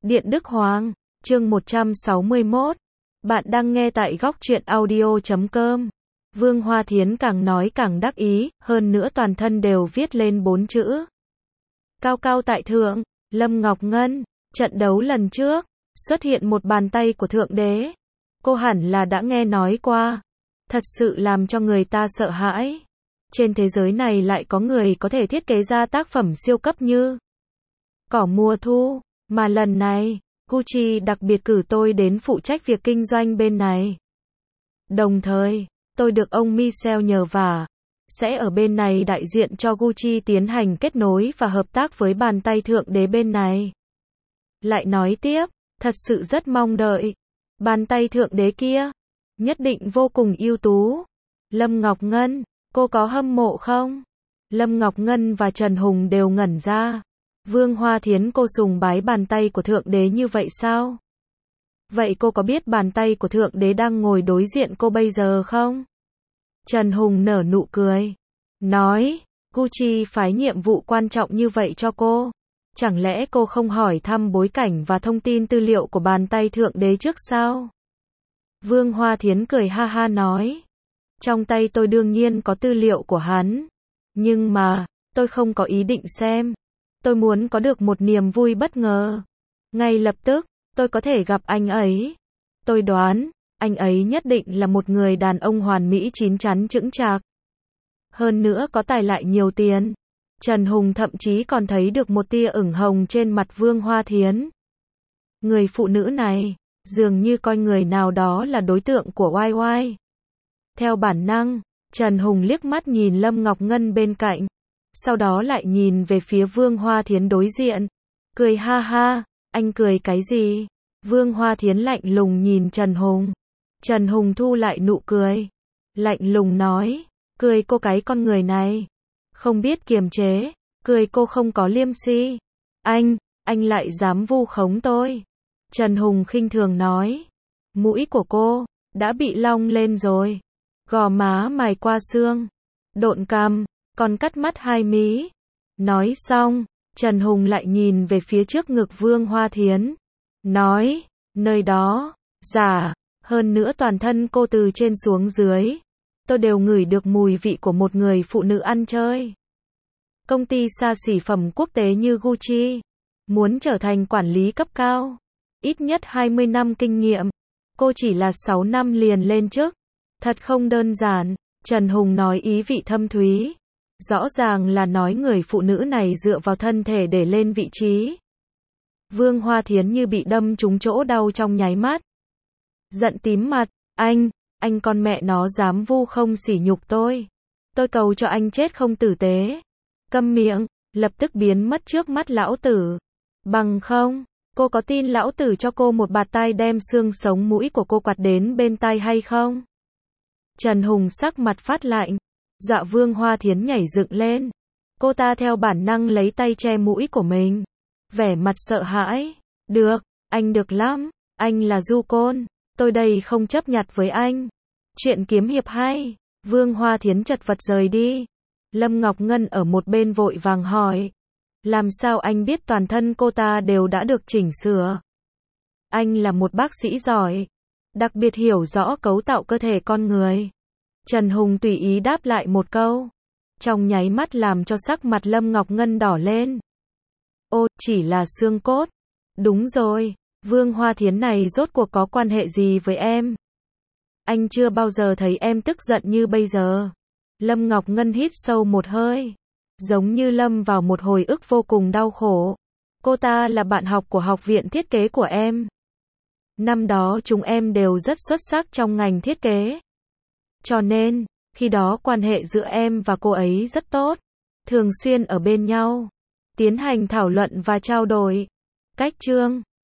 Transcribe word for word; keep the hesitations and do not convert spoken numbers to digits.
Điện Đức Hoàng, chương một trăm sáu mươi mốt. Bạn đang nghe tại góc truyện audio chấm com. Vương Hoa Thiến càng nói càng đắc ý, hơn nữa toàn thân đều viết lên bốn chữ. Cao cao tại thượng, Lâm Ngọc Ngân. Trận đấu lần trước, xuất hiện một bàn tay của Thượng Đế. Cô hẳn là đã nghe nói qua. Thật sự làm cho người ta sợ hãi. Trên thế giới này lại có người có thể thiết kế ra tác phẩm siêu cấp như Cỏ Mùa Thu. Mà lần này, Gucci đặc biệt cử tôi đến phụ trách việc kinh doanh bên này. Đồng thời, tôi được ông Michel nhờ vả, sẽ ở bên này đại diện cho Gucci tiến hành kết nối và hợp tác với bàn tay Thượng Đế bên này. Lại nói tiếp, thật sự rất mong đợi. Bàn tay Thượng Đế kia, nhất định vô cùng ưu tú. Lâm Ngọc Ngân, cô có hâm mộ không? Lâm Ngọc Ngân và Trần Hùng đều ngẩn ra. Vương Hoa Thiến, cô sùng bái bàn tay của Thượng Đế như vậy sao? Vậy cô có biết bàn tay của Thượng Đế đang ngồi đối diện cô bây giờ không? Trần Hùng nở nụ cười, nói, Gucci phái nhiệm vụ quan trọng như vậy cho cô. Chẳng lẽ cô không hỏi thăm bối cảnh và thông tin tư liệu của bàn tay Thượng Đế trước sao? Vương Hoa Thiến cười ha ha nói, trong tay tôi đương nhiên có tư liệu của hắn. Nhưng mà, tôi không có ý định xem. Tôi muốn có được một niềm vui bất ngờ. Ngay lập tức, tôi có thể gặp anh ấy. Tôi đoán, anh ấy nhất định là một người đàn ông hoàn mỹ chín chắn chững chạc. Hơn nữa có tài lại nhiều tiền. Trần Hùng thậm chí còn thấy được một tia ửng hồng trên mặt Vương Hoa Thiến. Người phụ nữ này, dường như coi người nào đó là đối tượng của oai oai. Theo bản năng, Trần Hùng liếc mắt nhìn Lâm Ngọc Ngân bên cạnh. Sau đó lại nhìn về phía Vương Hoa Thiến đối diện. Cười ha ha, anh cười cái gì? Vương Hoa Thiến lạnh lùng nhìn Trần Hùng. Trần Hùng thu lại nụ cười. Lạnh lùng nói, cười cô cái con người này. Không biết kiềm chế, cười cô không có liêm si. Anh, anh lại dám vu khống tôi. Trần Hùng khinh thường nói. Mũi của cô, đã bị long lên rồi. Gò má mài qua xương. Độn cằm. Còn cắt mắt hai mí. Nói xong, Trần Hùng lại nhìn về phía trước ngực Vương Hoa Thiến. Nói, nơi đó, giả, hơn nữa toàn thân cô từ trên xuống dưới. Tôi đều ngửi được mùi vị của một người phụ nữ ăn chơi. Công ty xa xỉ phẩm quốc tế như Gucci, muốn trở thành quản lý cấp cao, ít nhất hai mươi năm kinh nghiệm. Cô chỉ là sáu năm liền lên chức. Thật không đơn giản, Trần Hùng nói ý vị thâm thúy. Rõ ràng là nói người phụ nữ này dựa vào thân thể để lên vị trí. Vương Hoa Thiến như bị đâm trúng chỗ đau trong nháy mắt. Giận tím mặt, anh, anh con mẹ nó dám vu không sỉ nhục tôi. Tôi cầu cho anh chết không tử tế. Câm miệng, lập tức biến mất trước mắt lão tử. Bằng không, cô có tin lão tử cho cô một bạt tai đem xương sống mũi của cô quạt đến bên tai hay không? Trần Hùng sắc mặt phát lạnh. Dọa Vương Hoa Thiến nhảy dựng lên. Cô ta theo bản năng lấy tay che mũi của mình. Vẻ mặt sợ hãi. Được, anh được lắm. Anh là du côn. Tôi đây không chấp nhặt với anh. Chuyện kiếm hiệp hay. Vương Hoa Thiến chật vật rời đi. Lâm Ngọc Ngân ở một bên vội vàng hỏi. Làm sao anh biết toàn thân cô ta đều đã được chỉnh sửa? Anh là một bác sĩ giỏi. Đặc biệt hiểu rõ cấu tạo cơ thể con người. Trần Hùng tùy ý đáp lại một câu. Trong nháy mắt làm cho sắc mặt Lâm Ngọc Ngân đỏ lên. Ô, chỉ là xương cốt. Đúng rồi, Vương Hoa Thiến này rốt cuộc có quan hệ gì với em? Anh chưa bao giờ thấy em tức giận như bây giờ. Lâm Ngọc Ngân hít sâu một hơi. Giống như lâm vào một hồi ức vô cùng đau khổ. Cô ta là bạn học của học viện thiết kế của em. Năm đó chúng em đều rất xuất sắc trong ngành thiết kế. Cho nên, khi đó quan hệ giữa em và cô ấy rất tốt. Thường xuyên ở bên nhau. Tiến hành thảo luận và trao đổi. Cách chương